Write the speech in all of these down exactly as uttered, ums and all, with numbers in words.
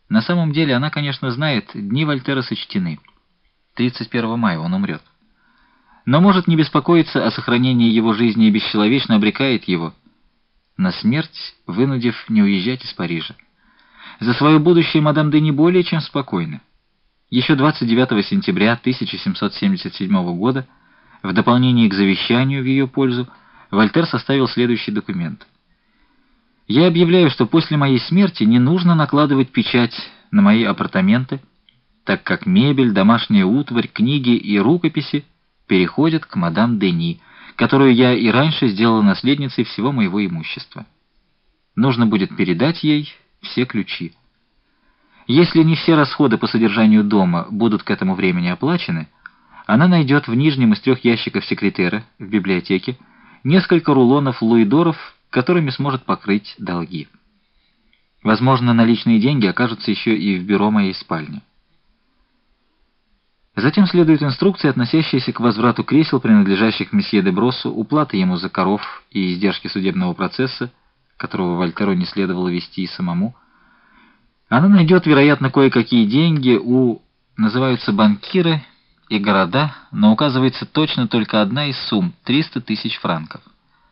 На самом деле она, конечно, знает, дни Вольтера сочтены. тридцать первого мая он умрет. Но может не беспокоиться о сохранении его жизни и бесчеловечно обрекает его на смерть, вынудив не уезжать из Парижа. За свое будущее мадам де не более чем спокойна. Еще двадцать девятого сентября тысяча семьсот семьдесят седьмого года, в дополнение к завещанию в ее пользу, Вольтер составил следующий документ. «Я объявляю, что после моей смерти не нужно накладывать печать на мои апартаменты, так как мебель, домашняя утварь, книги и рукописи переходят к мадам Дени, которую я и раньше сделала наследницей всего моего имущества. Нужно будет передать ей все ключи. Если не все расходы по содержанию дома будут к этому времени оплачены, она найдет в нижнем из трех ящиков секретера в библиотеке несколько рулонов луидоров, которыми сможет покрыть долги. Возможно, наличные деньги окажутся еще и в бюро моей спальни». Затем следует инструкция, относящаяся к возврату кресел, принадлежащих месье де Броссу, уплаты ему за коров и издержки судебного процесса, которого Вольтеру не следовало вести и самому. Она найдет, вероятно, кое-какие деньги у, называются банкиры и города, но указывается точно только одна из сумм — триста тысяч франков.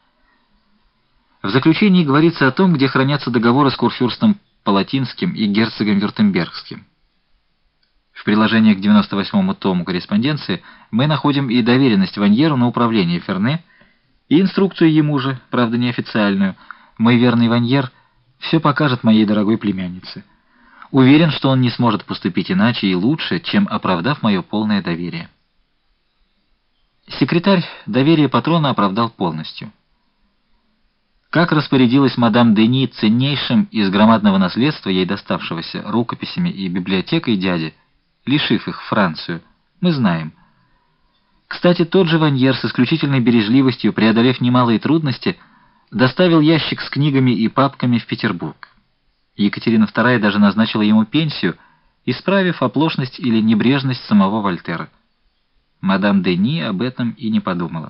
В заключении говорится о том, где хранятся договоры с курфюрстом Палатинским и герцогом Вюртембергским. В приложении к девяносто восьмому тому корреспонденции мы находим и доверенность Ваньеру на управление Ферне, и инструкцию ему же, правда неофициальную: «Мой верный Ваньер все покажет моей дорогой племяннице. Уверен, что он не сможет поступить иначе и лучше, чем оправдав мое полное доверие». Секретарь доверие патрона оправдал полностью. Как распорядилась мадам Дени ценнейшим из громадного наследства, ей доставшегося, рукописями и библиотекой дяди, лишив их Францию, мы знаем. Кстати, тот же Ваньер с исключительной бережливостью, преодолев немалые трудности, доставил ящик с книгами и папками в Петербург. Екатерина вторая даже назначила ему пенсию, исправив оплошность или небрежность самого Вольтера. Мадам Дени об этом и не подумала.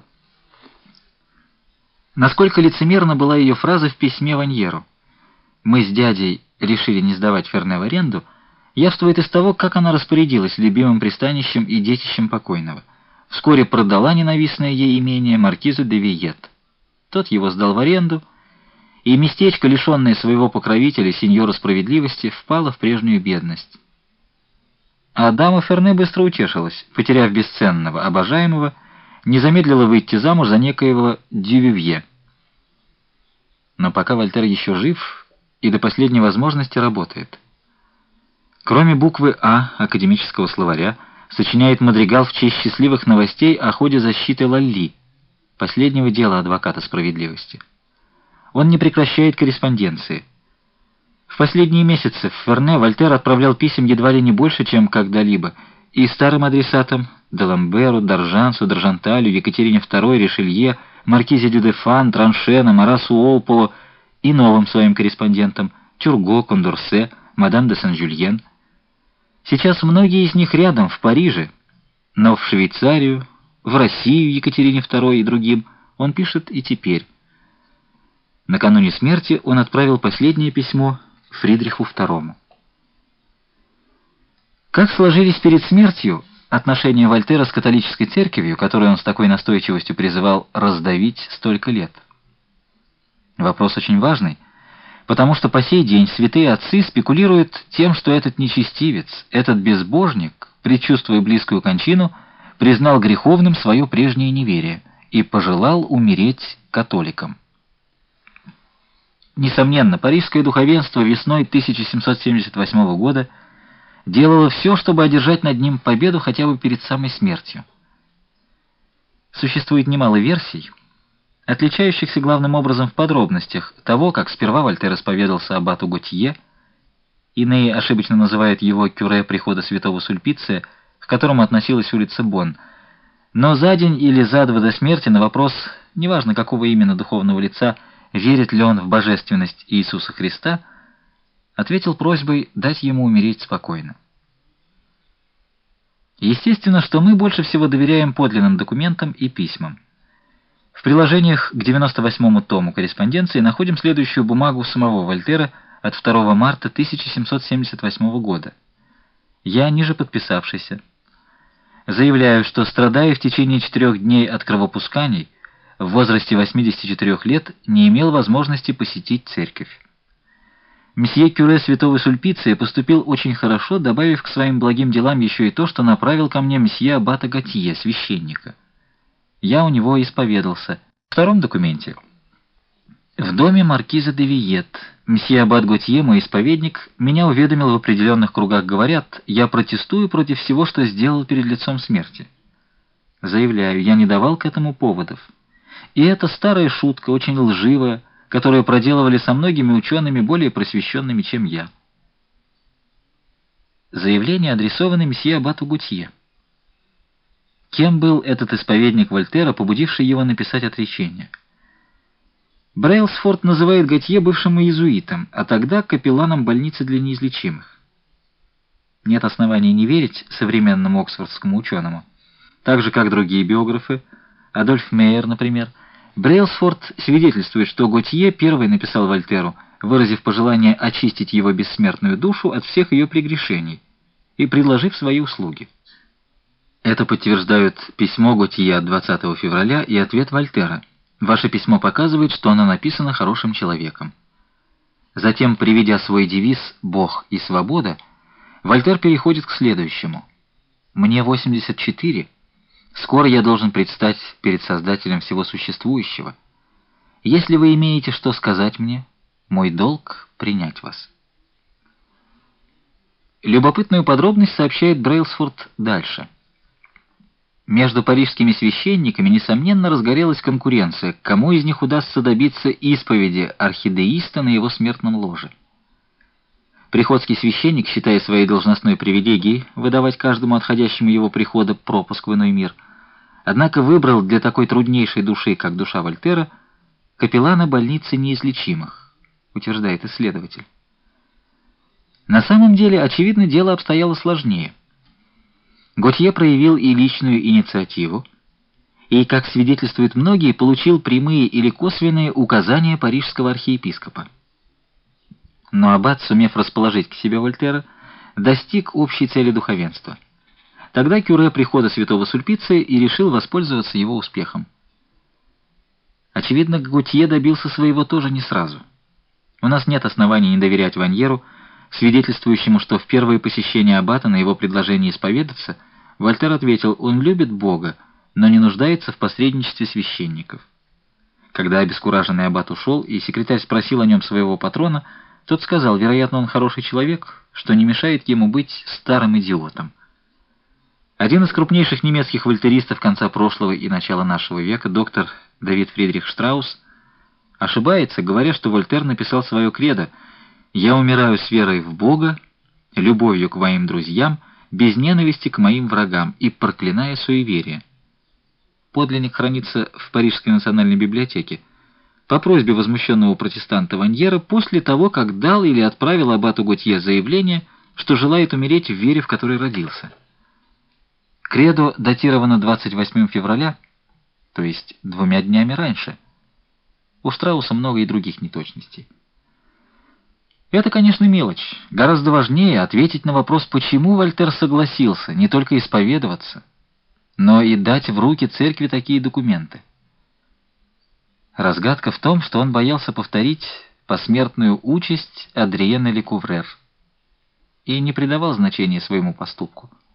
Насколько лицемерна была ее фраза в письме Ваньеру: «Мы с дядей решили не сдавать Ферне в аренду», явствует из того, как она распорядилась любимым пристанищем и детищем покойного. Вскоре продала ненавистное ей имение маркизу де Виет. Тот его сдал в аренду, и местечко, лишенное своего покровителя, сеньора справедливости, впало в прежнюю бедность. А дама Ферне быстро утешилась, потеряв бесценного, обожаемого, не замедлила выйти замуж за некоего Дювивье. Но пока Вольтер еще жив и до последней возможности работает. Кроме буквы «А» академического словаря, сочиняет мадригал в честь счастливых новостей о ходе защиты Лалли, последнего дела адвоката справедливости. Он не прекращает корреспонденции. В последние месяцы в Ферне Вольтер отправлял писем едва ли не больше, чем когда-либо, и старым адресатам — Деламберу, Д'Аржансу, Д'Аржанталю, Екатерине второй, Ришелье, маркизе Дюдефан, Траншена, Марасу Уолполу, и новым своим корреспондентам — Тюрго, Кондорсе, мадам де Сен-Жюльен. Сейчас многие из них рядом, в Париже, но в Швейцарию, в Россию Екатерине второй и другим он пишет и теперь. Накануне смерти он отправил последнее письмо Фридриху второму. Как сложились перед смертью отношения Вольтера с католической церковью, которую он с такой настойчивостью призывал раздавить столько лет? Вопрос очень важный, потому что по сей день святые отцы спекулируют тем, что этот нечестивец, этот безбожник, предчувствуя близкую кончину, признал греховным свое прежнее неверие и пожелал умереть католиком. Несомненно, парижское духовенство весной тысяча семьсот семьдесят восьмого года делало все, чтобы одержать над ним победу хотя бы перед самой смертью. Существует немало версий, отличающихся главным образом в подробностях того, как сперва Вольтер исповедался аббату Готье, иные ошибочно называют его кюре прихода святого Сульпиция, к которому относилась улица Бонн. Но за день или за два до смерти на вопрос, неважно какого именно духовного лица, верит ли он в божественность Иисуса Христа, ответил просьбой дать ему умереть спокойно. Естественно, что мы больше всего доверяем подлинным документам и письмам. В приложениях к девяносто восьмому тому корреспонденции находим следующую бумагу самого Вольтера, от второго марта тысяча семьсот семьдесят восьмого года. Я, ниже подписавшийся, заявляю, что, страдая в течение четырех дней от кровопусканий, в возрасте восьмидесяти четырёх лет не имел возможности посетить церковь. Месье Кюре Святого Сульпиция поступил очень хорошо, добавив к своим благим делам еще и то, что направил ко мне месье аббата Готье, священника. Я у него исповедался. В втором документе. В доме маркиза де Виет. Месье аббат Готье, мой исповедник, меня уведомил в определенных кругах, говорят, я протестую против всего, что сделал перед лицом смерти. Заявляю, я не давал к этому поводов. И это старая шутка, очень лживая, которую проделывали со многими учеными, более просвещенными, чем я. Заявление адресовано месье аббату Готье. Кем был этот исповедник Вольтера, побудивший его написать отречение? Брейлсфорд называет Готье бывшим иезуитом, а тогда капелланом больницы для неизлечимых. Нет оснований не верить современному оксфордскому ученому. Так же, как другие биографы, Адольф Мейер, например, Брейлсфорд свидетельствует, что Готье первый написал Вольтеру, выразив пожелание очистить его бессмертную душу от всех ее прегрешений и предложив свои услуги. Это подтверждают письмо Готье от двадцатого февраля и ответ Вольтера. Ваше письмо показывает, что оно написано хорошим человеком. Затем, приведя свой девиз «Бог и свобода», Вольтер переходит к следующему. «Мне восемьдесят четыре. Скоро я должен предстать перед Создателем всего существующего. Если вы имеете что сказать мне, мой долг — принять вас». Любопытную подробность сообщает Брейлсфорд дальше. Между парижскими священниками, несомненно, разгорелась конкуренция, кому из них удастся добиться исповеди архидеиста на его смертном ложе. Приходский священник, считая своей должностной привилегией выдавать каждому отходящему его прихода пропуск в иной мир, однако выбрал для такой труднейшей души, как душа Вольтера, капеллана больницы неизлечимых, утверждает исследователь. На самом деле, очевидно, дело обстояло сложнее. Готье проявил и личную инициативу, и, как свидетельствуют многие, получил прямые или косвенные указания парижского архиепископа. Но аббат, сумев расположить к себе Вольтера, достиг общей цели духовенства. Тогда Кюре прихода святого Сульпиция и решил воспользоваться его успехом. Очевидно, Готье добился своего тоже не сразу. У нас нет оснований не доверять Ваньеру, свидетельствующему, что в первое посещение аббата на его предложение исповедаться Вольтер ответил: он любит Бога, но не нуждается в посредничестве священников. Когда обескураженный аббат ушел, и секретарь спросил о нем своего патрона, тот сказал, вероятно, он хороший человек, что не мешает ему быть старым идиотом. Один из крупнейших немецких вольтеристов конца прошлого и начала нашего века, доктор Давид Фридрих Штраус, ошибается, говоря, что Вольтер написал свое кредо: «Я умираю с верой в Бога, любовью к моим друзьям, без ненависти к моим врагам и проклиная суеверие». Подлинник хранится в Парижской национальной библиотеке по просьбе возмущенного протестанта Ваньера после того, как дал или отправил аббату Готье заявление, что желает умереть в вере, в которой родился. Кредо датировано двадцать восьмого февраля, то есть двумя днями раньше. У Штрауса много и других неточностей. Это, конечно, мелочь. Гораздо важнее ответить на вопрос, почему Вольтер согласился не только исповедоваться, но и дать в руки церкви такие документы. Разгадка в том, что он боялся повторить посмертную участь Адриена Лекуврер и не придавал значения своему поступку.